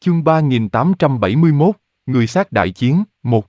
Chương 3871, Người xác đại chiến, 1.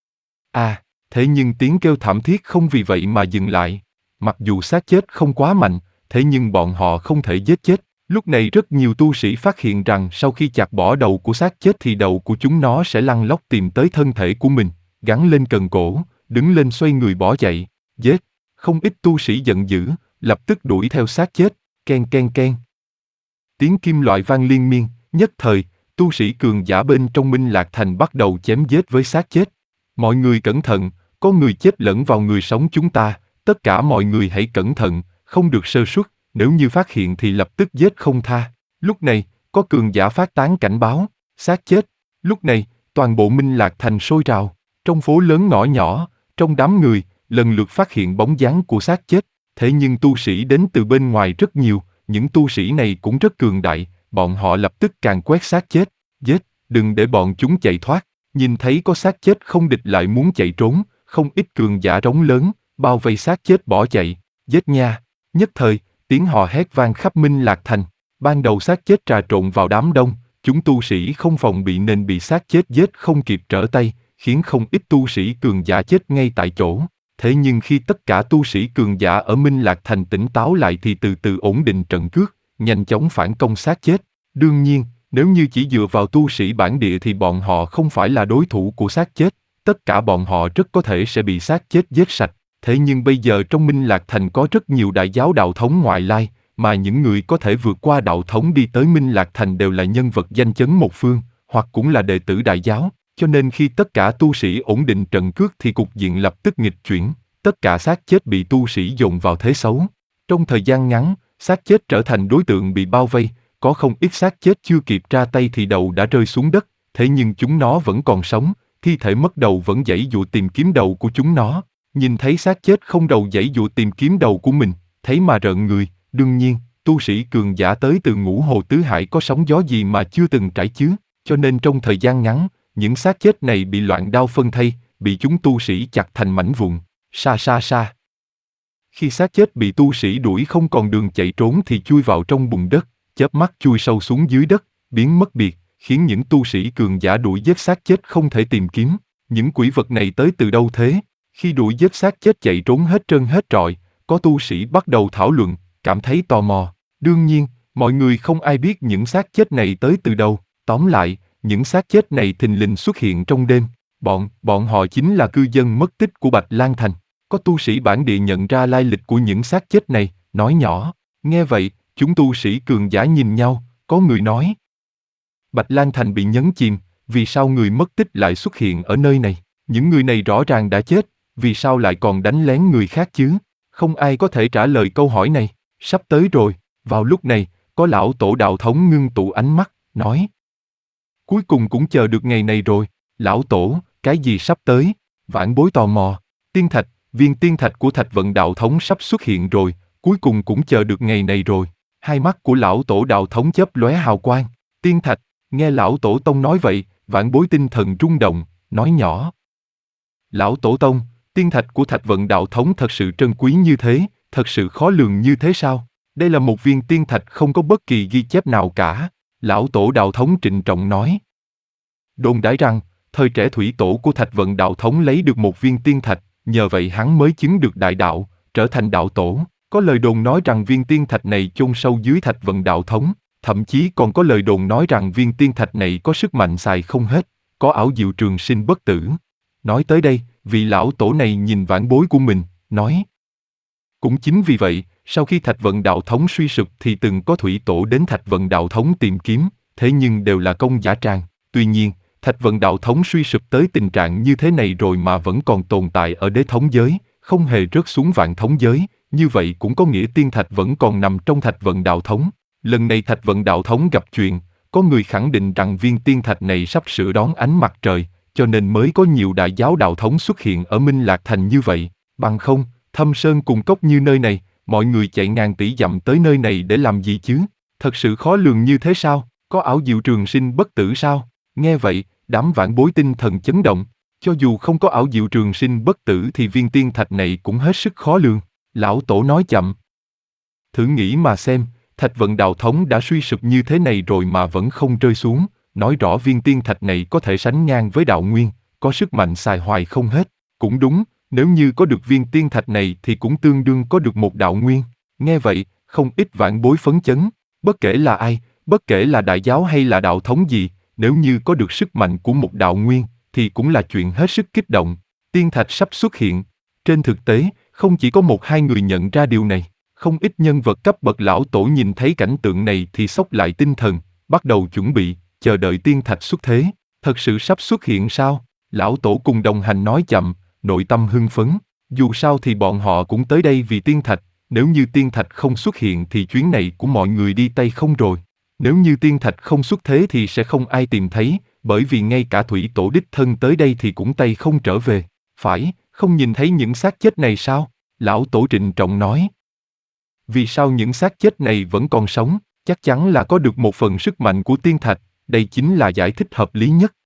Thế nhưng tiếng kêu thảm thiết không vì vậy mà dừng lại. Mặc dù xác chết không quá mạnh, thế nhưng bọn họ không thể giết chết. Lúc này rất nhiều tu sĩ phát hiện rằng sau khi chặt bỏ đầu của xác chết thì đầu của chúng nó sẽ lăn lóc tìm tới thân thể của mình, gắn lên cần cổ, đứng lên xoay người bỏ chạy, giết. Không ít tu sĩ giận dữ, lập tức đuổi theo xác chết, ken ken ken. Tiếng kim loại vang liên miên, nhất thời, tu sĩ cường giả bên trong Minh Lạc Thành bắt đầu chém giết với xác chết. Mọi người cẩn thận, có người chết lẫn vào người sống chúng ta, tất cả mọi người hãy cẩn thận, không được sơ suất, nếu như phát hiện thì lập tức giết không tha. Lúc này, có cường giả phát tán cảnh báo, xác chết. Lúc này, toàn bộ Minh Lạc Thành sôi trào, trong phố lớn ngõ nhỏ, trong đám người, lần lượt phát hiện bóng dáng của xác chết. Thế nhưng tu sĩ đến từ bên ngoài rất nhiều, những tu sĩ này cũng rất cường đại, bọn họ lập tức càn quét xác chết, giết, đừng để bọn chúng chạy thoát. Nhìn thấy có xác chết không địch lại muốn chạy trốn, không ít cường giả rống lớn, bao vây xác chết bỏ chạy, giết nha. Nhất thời, tiếng hò hét vang khắp Minh Lạc Thành. Ban đầu xác chết trà trộn vào đám đông, chúng tu sĩ không phòng bị nên bị xác chết giết không kịp trở tay, khiến không ít tu sĩ cường giả chết ngay tại chỗ. Thế nhưng khi tất cả tu sĩ cường giả ở Minh Lạc Thành tỉnh táo lại thì từ từ ổn định trận cước, nhanh chóng phản công xác chết. Đương nhiên, nếu như chỉ dựa vào tu sĩ bản địa thì bọn họ không phải là đối thủ của xác chết, tất cả bọn họ rất có thể sẽ bị xác chết giết sạch. Thế nhưng bây giờ trong Minh Lạc Thành có rất nhiều đại giáo đạo thống ngoại lai, mà những người có thể vượt qua đạo thống đi tới Minh Lạc Thành đều là nhân vật danh chấn một phương, hoặc cũng là đệ tử đại giáo. Cho nên khi tất cả tu sĩ ổn định trận cước thì cục diện lập tức nghịch chuyển, tất cả xác chết bị tu sĩ dồn vào thế xấu. Trong thời gian ngắn, xác chết trở thành đối tượng bị bao vây, có không ít xác chết chưa kịp ra tay thì đầu đã rơi xuống đất, thế nhưng chúng nó vẫn còn sống, thi thể mất đầu vẫn giãy giụa tìm kiếm đầu của chúng nó. Nhìn thấy xác chết không đầu giãy giụa tìm kiếm đầu của mình, thấy mà rợn người. Đương nhiên, tu sĩ cường giả tới từ Ngũ Hồ Tứ Hải có sóng gió gì mà chưa từng trải chứ, cho nên trong thời gian ngắn, những xác chết này bị loạn đao phân thây, bị chúng tu sĩ chặt thành mảnh vụn, sa sa sa. Khi xác chết bị tu sĩ đuổi không còn đường chạy trốn thì chui vào trong bùn đất, chớp mắt chui sâu xuống dưới đất, biến mất biệt, khiến những tu sĩ cường giả đuổi giết xác chết không thể tìm kiếm. Những quỷ vật này tới từ đâu thế? Khi đuổi giết xác chết chạy trốn hết trơn hết trọi, có tu sĩ bắt đầu thảo luận, cảm thấy tò mò. Đương nhiên, mọi người không ai biết những xác chết này tới từ đâu. Tóm lại, những xác chết này thình lình xuất hiện trong đêm. Bọn họ chính là cư dân mất tích của Bạch Lan Thành. Có tu sĩ bản địa nhận ra lai lịch của những xác chết này, nói nhỏ. Nghe vậy, chúng tu sĩ cường giả nhìn nhau, có người nói. Bạch Lan Thành bị nhấn chìm, vì sao người mất tích lại xuất hiện ở nơi này? Những người này rõ ràng đã chết, vì sao lại còn đánh lén người khác chứ? Không ai có thể trả lời câu hỏi này. Sắp tới rồi. Vào lúc này, có lão tổ đạo thống ngưng tụ ánh mắt, nói. Cuối cùng cũng chờ được ngày này rồi. Lão tổ, cái gì sắp tới? Vãn Bối tò mò. Tiên thạch, viên tiên thạch của Thạch Vận đạo thống sắp xuất hiện rồi, cuối cùng cũng chờ được ngày này rồi. Hai mắt của lão tổ đạo thống chớp lóe hào quang. Tiên thạch, nghe lão tổ tông nói vậy, Vãn Bối tinh thần rung động, nói nhỏ. Lão tổ tông, tiên thạch của Thạch Vận đạo thống thật sự trân quý như thế, thật sự khó lường như thế sao? Đây là một viên tiên thạch không có bất kỳ ghi chép nào cả. Lão tổ đạo thống trịnh trọng nói. Đồn đãi rằng, thời trẻ thủy tổ của Thạch Vận đạo thống lấy được một viên tiên thạch, nhờ vậy hắn mới chứng được đại đạo, trở thành đạo tổ. Có lời đồn nói rằng viên tiên thạch này chôn sâu dưới Thạch Vận đạo thống, thậm chí còn có lời đồn nói rằng viên tiên thạch này có sức mạnh xài không hết, có ảo diệu trường sinh bất tử. Nói tới đây, vị lão tổ này nhìn Vãn Bối của mình, nói. Cũng chính vì vậy, sau khi Thạch Vận đạo thống suy sụp thì từng có thủy tổ đến Thạch Vận đạo thống tìm kiếm, thế nhưng đều là công giả tràng. Tuy nhiên, Thạch Vận đạo thống suy sụp tới tình trạng như thế này rồi mà vẫn còn tồn tại ở đế thống giới, không hề rớt xuống vạn thống giới, như vậy cũng có nghĩa tiên thạch vẫn còn nằm trong Thạch Vận đạo thống. Lần này Thạch Vận đạo thống gặp chuyện, có người khẳng định rằng viên tiên thạch này sắp sửa đón ánh mặt trời, cho nên mới có nhiều đại giáo đạo thống xuất hiện ở Minh Lạc Thành như vậy. Bằng không, thâm sơn cùng cốc như nơi này, mọi người chạy ngàn tỷ dặm tới nơi này để làm gì chứ? Thật sự khó lường như thế sao? Có ảo diệu trường sinh bất tử sao? Nghe vậy, đám Vãn Bối tinh thần chấn động. Cho dù không có ảo diệu trường sinh bất tử thì viên tiên thạch này cũng hết sức khó lường. Lão tổ nói chậm. Thử nghĩ mà xem, Thạch Vận đạo thống đã suy sụp như thế này rồi mà vẫn không rơi xuống, nói rõ viên tiên thạch này có thể sánh ngang với đạo nguyên, có sức mạnh xài hoài không hết. Cũng đúng, nếu như có được viên tiên thạch này thì cũng tương đương có được một đạo nguyên. Nghe vậy, không ít vạn bối phấn chấn, bất kể là ai, bất kể là đại giáo hay là đạo thống gì, nếu như có được sức mạnh của một đạo nguyên, thì cũng là chuyện hết sức kích động. Tiên thạch sắp xuất hiện. Trên thực tế, không chỉ có một hai người nhận ra điều này, không ít nhân vật cấp bậc lão tổ nhìn thấy cảnh tượng này thì xốc lại tinh thần, bắt đầu chuẩn bị, chờ đợi tiên thạch xuất thế. Thật sự sắp xuất hiện sao? Lão tổ cùng đồng hành nói chậm, nội tâm hưng phấn. Dù sao thì bọn họ cũng tới đây vì tiên thạch, nếu như tiên thạch không xuất hiện thì chuyến này của mọi người đi tay không rồi. Nếu như tiên thạch không xuất thế thì sẽ không ai tìm thấy, bởi vì ngay cả thủy tổ đích thân tới đây thì cũng tay không trở về. Phải, không nhìn thấy những xác chết này sao? Lão tổ trịnh trọng nói. Vì sao những xác chết này vẫn còn sống? Chắc chắn là có được một phần sức mạnh của tiên thạch, đây chính là giải thích hợp lý nhất.